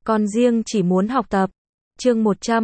Con riêng chỉ muốn học tập. Chương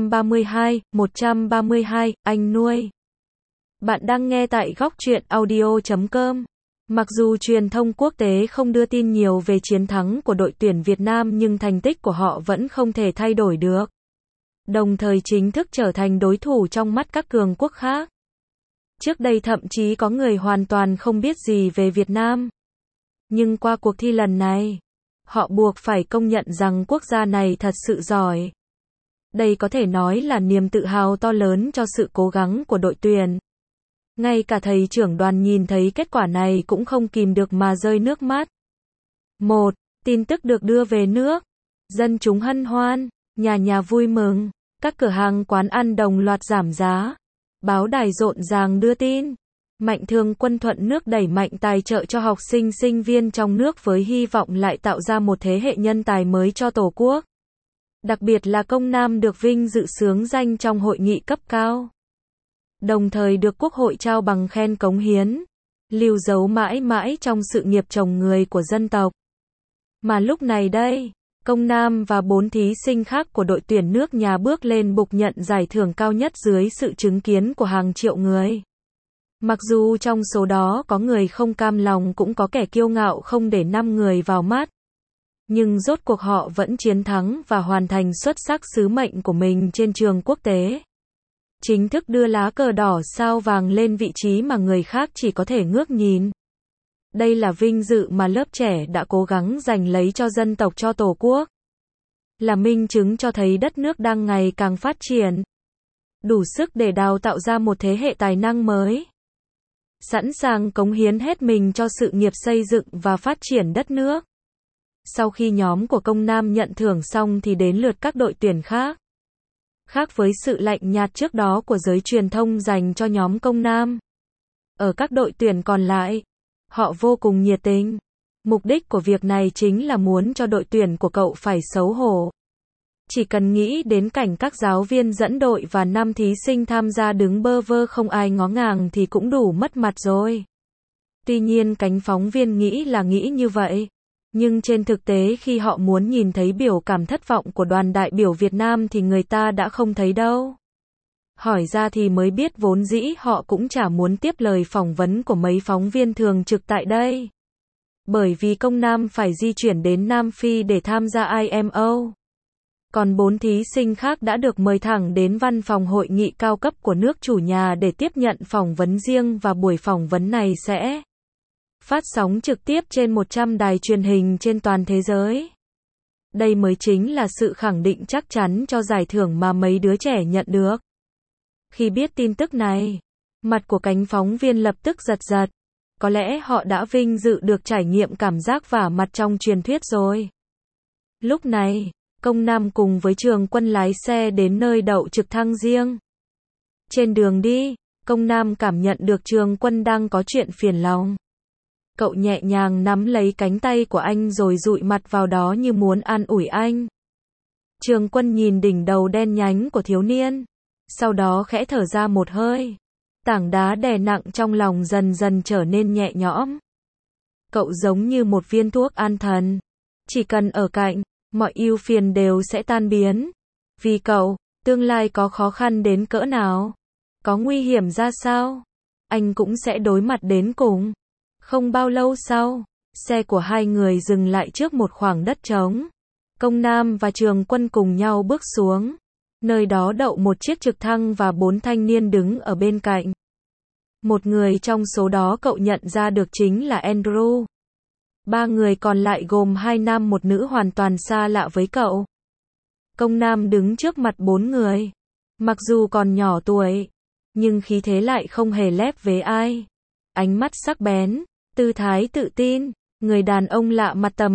132, anh nuôi. Bạn đang nghe tại góc truyện audio.com. Mặc dù truyền thông quốc tế không đưa tin nhiều về chiến thắng của đội tuyển Việt Nam nhưng thành tích của họ vẫn không thể thay đổi được. Đồng thời chính thức trở thành đối thủ trong mắt các cường quốc khác. Trước đây thậm chí có người hoàn toàn không biết gì về Việt Nam. Nhưng qua cuộc thi lần này, họ buộc phải công nhận rằng quốc gia này thật sự giỏi. Đây có thể nói là niềm tự hào to lớn cho sự cố gắng của đội tuyển. Ngay cả thầy trưởng đoàn nhìn thấy kết quả này cũng không kìm được mà rơi nước mắt. 1. Tin tức được đưa về nước. Dân chúng hân hoan, nhà nhà vui mừng, các cửa hàng quán ăn đồng loạt giảm giá. Báo đài rộn ràng đưa tin. Mạnh thường quân thuận nước đẩy mạnh tài trợ cho học sinh sinh viên trong nước với hy vọng lại tạo ra một thế hệ nhân tài mới cho Tổ quốc. Đặc biệt là Công Nam được vinh dự xướng danh trong hội nghị cấp cao. Đồng thời được Quốc hội trao bằng khen cống hiến, lưu dấu mãi mãi trong sự nghiệp trồng người của dân tộc. Mà lúc này đây, Công Nam và 4 thí sinh khác của đội tuyển nước nhà bước lên bục nhận giải thưởng cao nhất dưới sự chứng kiến của hàng triệu người. Mặc dù trong số đó có người không cam lòng cũng có kẻ kiêu ngạo không để 5 người vào mắt. Nhưng rốt cuộc họ vẫn chiến thắng và hoàn thành xuất sắc sứ mệnh của mình trên trường quốc tế. Chính thức đưa lá cờ đỏ sao vàng lên vị trí mà người khác chỉ có thể ngước nhìn. Đây là vinh dự mà lớp trẻ đã cố gắng giành lấy cho dân tộc, cho Tổ quốc. Là minh chứng cho thấy đất nước đang ngày càng phát triển. Đủ sức để đào tạo ra một thế hệ tài năng mới. Sẵn sàng cống hiến hết mình cho sự nghiệp xây dựng và phát triển đất nước. Sau khi nhóm của Công Nam nhận thưởng xong thì đến lượt các đội tuyển khác. Khác với sự lạnh nhạt trước đó của giới truyền thông dành cho nhóm Công Nam, ở các đội tuyển còn lại, họ vô cùng nhiệt tình. Mục đích của việc này chính là muốn cho đội tuyển của cậu phải xấu hổ. Chỉ cần nghĩ đến cảnh các giáo viên dẫn đội và 5 thí sinh tham gia đứng bơ vơ không ai ngó ngàng thì cũng đủ mất mặt rồi. Tuy nhiên cánh phóng viên nghĩ là nghĩ như vậy. Nhưng trên thực tế khi họ muốn nhìn thấy biểu cảm thất vọng của đoàn đại biểu Việt Nam thì người ta đã không thấy đâu. Hỏi ra thì mới biết vốn dĩ họ cũng chả muốn tiếp lời phỏng vấn của mấy phóng viên thường trực tại đây. Bởi vì Công Nam phải di chuyển đến Nam Phi để tham gia IMO. Còn 4 thí sinh khác đã được mời thẳng đến văn phòng hội nghị cao cấp của nước chủ nhà để tiếp nhận phỏng vấn riêng và buổi phỏng vấn này sẽ phát sóng trực tiếp trên 100 đài truyền hình trên toàn thế giới. Đây mới chính là sự khẳng định chắc chắn cho giải thưởng mà mấy đứa trẻ nhận được. Khi biết tin tức này, mặt của cánh phóng viên lập tức giật giật. Có lẽ họ đã vinh dự được trải nghiệm cảm giác vả mặt trong truyền thuyết rồi. Lúc này, Công Nam cùng với Trường Quân lái xe đến nơi đậu trực thăng riêng. Trên đường đi, Công Nam cảm nhận được Trường Quân đang có chuyện phiền lòng. Cậu nhẹ nhàng nắm lấy cánh tay của anh rồi dụi mặt vào đó như muốn an ủi anh. Trường Quân nhìn đỉnh đầu đen nhánh của thiếu niên. Sau đó khẽ thở ra một hơi. Tảng đá đè nặng trong lòng dần dần trở nên nhẹ nhõm. Cậu giống như một viên thuốc an thần. Chỉ cần ở cạnh, mọi ưu phiền đều sẽ tan biến. Vì cậu, tương lai có khó khăn đến cỡ nào, có nguy hiểm ra sao, anh cũng sẽ đối mặt đến cùng. Không bao lâu sau, xe của hai người dừng lại trước một khoảng đất trống. Công Nam và Trường Quân cùng nhau bước xuống. Nơi đó đậu một chiếc trực thăng và 4 thanh niên đứng ở bên cạnh. Một người trong số đó cậu nhận ra được chính là Andrew. 3 người còn lại gồm 2 nam một nữ hoàn toàn xa lạ với cậu. Công Nam đứng trước mặt 4 người. Mặc dù còn nhỏ tuổi, nhưng khí thế lại không hề lép vế ai. Ánh mắt sắc bén, tư thái tự tin, người đàn ông lạ mặt tầm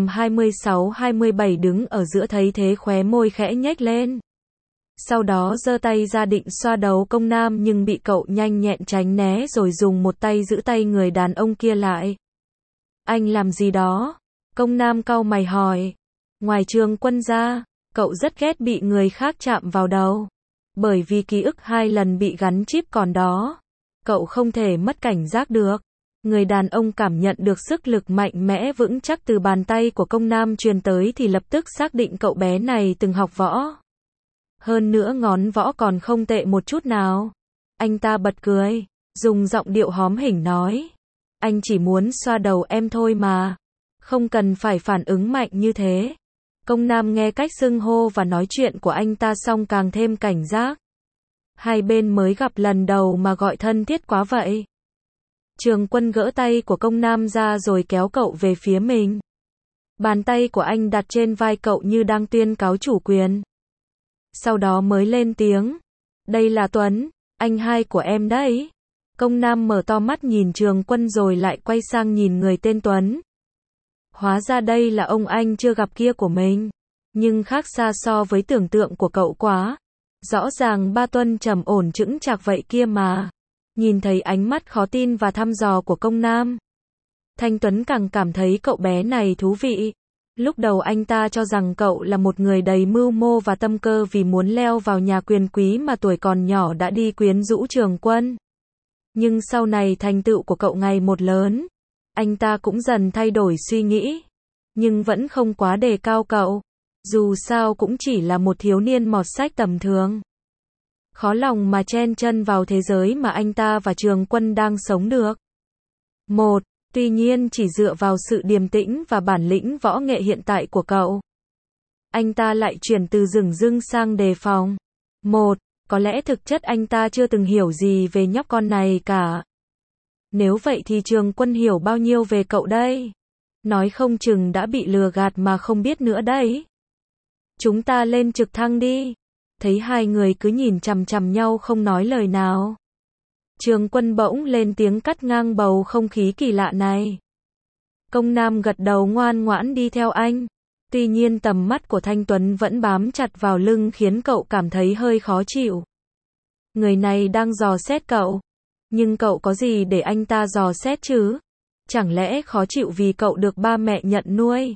26-27 đứng ở giữa thấy thế khóe môi khẽ nhếch lên. Sau đó giơ tay ra định xoa đầu Công Nam nhưng bị cậu nhanh nhẹn tránh né rồi dùng một tay giữ tay người đàn ông kia lại. Anh làm gì đó? Công Nam cau mày hỏi. Ngoài Trường Quân ra, cậu rất ghét bị người khác chạm vào đầu. Bởi vì ký ức 2 lần bị gắn chip còn đó. Cậu không thể mất cảnh giác được. Người đàn ông cảm nhận được sức lực mạnh mẽ vững chắc từ bàn tay của công nam truyền tới thì lập tức xác định cậu bé này từng học võ. Hơn nữa ngón võ còn không tệ một chút nào. Anh ta bật cười, dùng giọng điệu hóm hỉnh nói. Anh chỉ muốn xoa đầu em thôi mà. Không cần phải phản ứng mạnh như thế. Công nam nghe cách xưng hô và nói chuyện của anh ta xong càng thêm cảnh giác. Hai bên mới gặp lần đầu mà gọi thân thiết quá vậy. Trường Quân gỡ tay của công nam ra rồi kéo cậu về phía mình. Bàn tay của anh đặt trên vai cậu như đang tuyên cáo chủ quyền. Sau đó mới lên tiếng. Đây là Tuấn, anh hai của em đấy. Công nam mở to mắt nhìn Trường Quân rồi lại quay sang nhìn người tên Tuấn. Hóa ra đây là ông anh chưa gặp kia của mình. Nhưng khác xa so với tưởng tượng của cậu quá. Rõ ràng ba Tuấn trầm ổn chững chạc vậy kia mà. Nhìn thấy ánh mắt khó tin và thăm dò của công nam, Thanh Tuấn càng cảm thấy cậu bé này thú vị. Lúc đầu anh ta cho rằng cậu là một người đầy mưu mô và tâm cơ vì muốn leo vào nhà quyền quý mà tuổi còn nhỏ đã đi quyến rũ Trường Quân. Nhưng sau này thành tựu của cậu ngày một lớn, anh ta cũng dần thay đổi suy nghĩ. Nhưng vẫn không quá đề cao cậu. Dù sao cũng chỉ là một thiếu niên mọt sách tầm thường. Khó lòng mà chen chân vào thế giới mà anh ta và Trường Quân đang sống được. Tuy nhiên chỉ dựa vào sự điềm tĩnh và bản lĩnh võ nghệ hiện tại của cậu, anh ta lại chuyển từ dửng dưng sang đề phòng. Có lẽ thực chất anh ta chưa từng hiểu gì về nhóc con này cả. Nếu vậy thì Trường Quân hiểu bao nhiêu về cậu đây? Nói không chừng đã bị lừa gạt mà không biết nữa đấy. Chúng ta lên trực thăng đi. Thấy hai người cứ nhìn chằm chằm nhau không nói lời nào. Trường Quân bỗng lên tiếng cắt ngang bầu không khí kỳ lạ này. Công nam gật đầu ngoan ngoãn đi theo anh. Tuy nhiên tầm mắt của Thanh Tuấn vẫn bám chặt vào lưng khiến cậu cảm thấy hơi khó chịu. Người này đang dò xét cậu. Nhưng cậu có gì để anh ta dò xét chứ? Chẳng lẽ khó chịu vì cậu được ba mẹ nhận nuôi?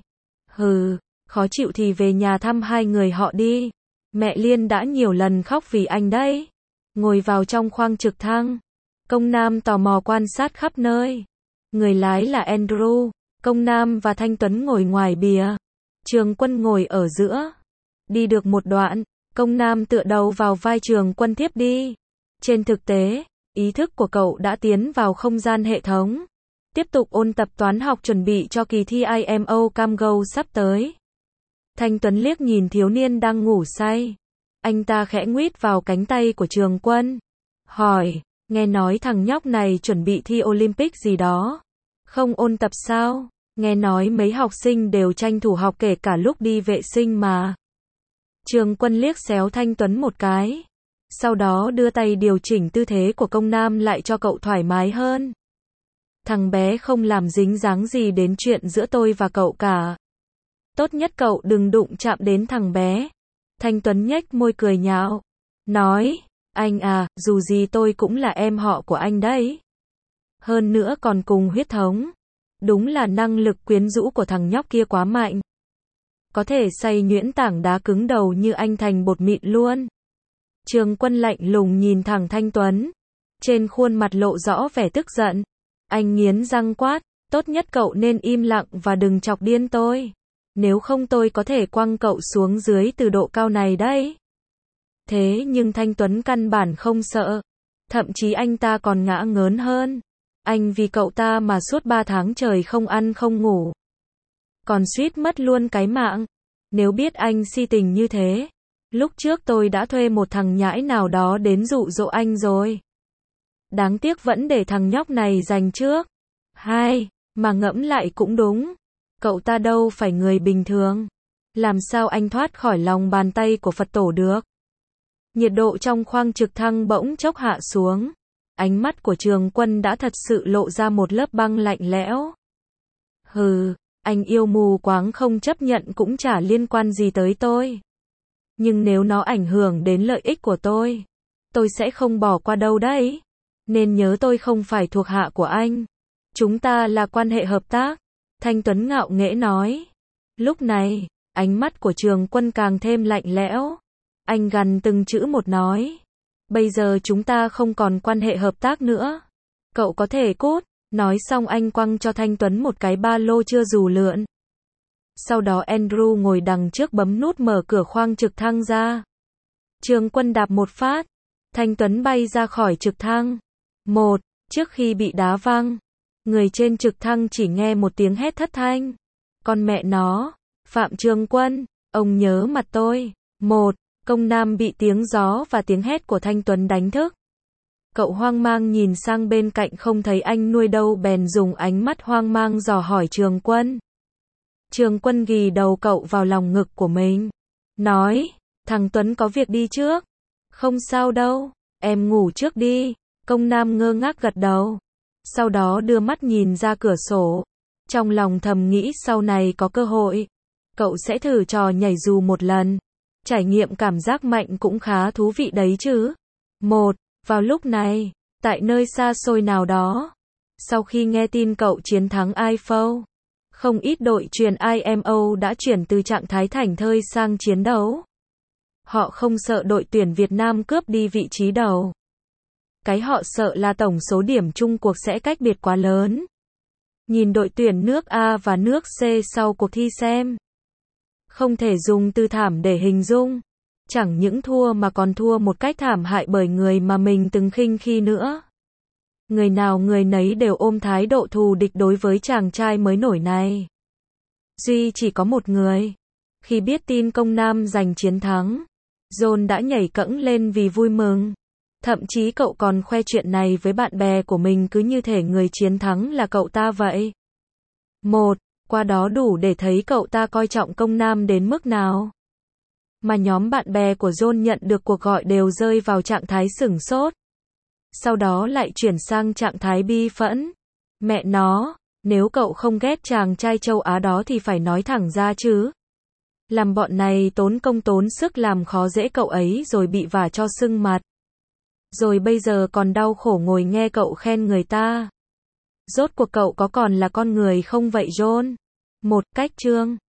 Khó chịu thì về nhà thăm hai người họ đi. Mẹ Liên đã nhiều lần khóc vì anh đấy. Ngồi vào trong khoang trực thăng. Công nam tò mò quan sát khắp nơi. Người lái là Andrew. Công nam và Thanh Tuấn ngồi ngoài bìa. Trường Quân ngồi ở giữa. Đi được một đoạn, công nam tựa đầu vào vai Trường Quân tiếp đi. Trên thực tế, ý thức của cậu đã tiến vào không gian hệ thống. Tiếp tục ôn tập toán học chuẩn bị cho kỳ thi IMO Camgo sắp tới. Thanh Tuấn liếc nhìn thiếu niên đang ngủ say. Anh ta khẽ nguýt vào cánh tay của Trường Quân. Hỏi, nghe nói thằng nhóc này chuẩn bị thi Olympic gì đó. Không ôn tập sao? Nghe nói mấy học sinh đều tranh thủ học kể cả lúc đi vệ sinh mà. Trường Quân liếc xéo Thanh Tuấn một cái. Sau đó đưa tay điều chỉnh tư thế của công nam lại cho cậu thoải mái hơn. Thằng bé không làm dính dáng gì đến chuyện giữa tôi và cậu cả. Tốt nhất cậu đừng đụng chạm đến thằng bé. Thanh Tuấn nhếch môi cười nhạo. Nói, anh à, dù gì tôi cũng là em họ của anh đấy. Hơn nữa còn cùng huyết thống. Đúng là năng lực quyến rũ của thằng nhóc kia quá mạnh. Có thể xay nhuyễn tảng đá cứng đầu như anh thành bột mịn luôn. Trường Quân lạnh lùng nhìn thẳng Thanh Tuấn. Trên khuôn mặt lộ rõ vẻ tức giận. Anh nghiến răng quát, tốt nhất cậu nên im lặng và đừng chọc điên tôi. Nếu không tôi có thể quăng cậu xuống dưới từ độ cao này đấy. Thế nhưng Thanh Tuấn căn bản không sợ. Thậm chí anh ta còn ngã ngớn hơn. Anh vì cậu ta mà suốt 3 tháng trời không ăn không ngủ. Còn suýt mất luôn cái mạng. Nếu biết anh si tình như thế, lúc trước tôi đã thuê một thằng nhãi nào đó đến dụ dỗ anh rồi. Đáng tiếc vẫn để thằng nhóc này giành trước. Mà ngẫm lại cũng đúng. Cậu ta đâu phải người bình thường. Làm sao anh thoát khỏi lòng bàn tay của Phật tổ được? Nhiệt độ trong khoang trực thăng bỗng chốc hạ xuống. Ánh mắt của Trường Quân đã thật sự lộ ra một lớp băng lạnh lẽo. Anh yêu mù quáng không chấp nhận cũng chả liên quan gì tới tôi. Nhưng nếu nó ảnh hưởng đến lợi ích của tôi sẽ không bỏ qua đâu đấy. Nên nhớ tôi không phải thuộc hạ của anh. Chúng ta là quan hệ hợp tác. Thanh Tuấn ngạo nghễ nói. Lúc này, ánh mắt của Trường Quân càng thêm lạnh lẽo. Anh gằn từng chữ một nói. Bây giờ chúng ta không còn quan hệ hợp tác nữa. Cậu có thể cút. Nói xong anh quăng cho Thanh Tuấn một cái ba lô chưa dù lượn. Sau đó Andrew ngồi đằng trước bấm nút mở cửa khoang trực thăng ra. Trường Quân đạp một phát. Thanh Tuấn bay ra khỏi trực thăng. Trước khi bị đá văng, người trên trực thăng chỉ nghe một tiếng hét thất thanh. Con mẹ nó, Phạm Trường Quân, ông nhớ mặt tôi. Công Nam bị tiếng gió và tiếng hét của Thanh Tuấn đánh thức. Cậu hoang mang nhìn sang bên cạnh không thấy anh nuôi đâu bèn dùng ánh mắt hoang mang dò hỏi Trường Quân. Trường Quân ghì đầu cậu vào lòng ngực của mình. Nói, thằng Tuấn có việc đi trước. Không sao đâu, em ngủ trước đi. Công Nam ngơ ngác gật đầu. Sau đó đưa mắt nhìn ra cửa sổ. Trong lòng thầm nghĩ sau này có cơ hội, cậu sẽ thử trò nhảy dù một lần. Trải nghiệm cảm giác mạnh cũng khá thú vị đấy chứ. Vào lúc này, tại nơi xa xôi nào đó, sau khi nghe tin cậu chiến thắng IFO, không ít đội truyền IMO đã chuyển từ trạng thái thảnh thơi sang chiến đấu. Họ không sợ đội tuyển Việt Nam cướp đi vị trí đầu. Cái họ sợ là tổng số điểm chung cuộc sẽ cách biệt quá lớn. Nhìn đội tuyển nước A và nước C sau cuộc thi xem. Không thể dùng từ thảm để hình dung. Chẳng những thua mà còn thua một cách thảm hại bởi người mà mình từng khinh khi nữa. Người nào người nấy đều ôm thái độ thù địch đối với chàng trai mới nổi này. Duy chỉ có một người. Khi biết tin Công Nam giành chiến thắng, John đã nhảy cẫng lên vì vui mừng. Thậm chí cậu còn khoe chuyện này với bạn bè của mình cứ như thể người chiến thắng là cậu ta vậy. Qua đó đủ để thấy cậu ta coi trọng Công Nam đến mức nào. Mà nhóm bạn bè của John nhận được cuộc gọi đều rơi vào trạng thái sửng sốt. Sau đó lại chuyển sang trạng thái bi phẫn. Mẹ nó, nếu cậu không ghét chàng trai châu Á đó thì phải nói thẳng ra chứ. Làm bọn này tốn công tốn sức làm khó dễ cậu ấy rồi bị vả cho sưng mặt. Rồi bây giờ còn đau khổ ngồi nghe cậu khen người ta. Rốt cuộc cậu có còn là con người không vậy John? Cách chương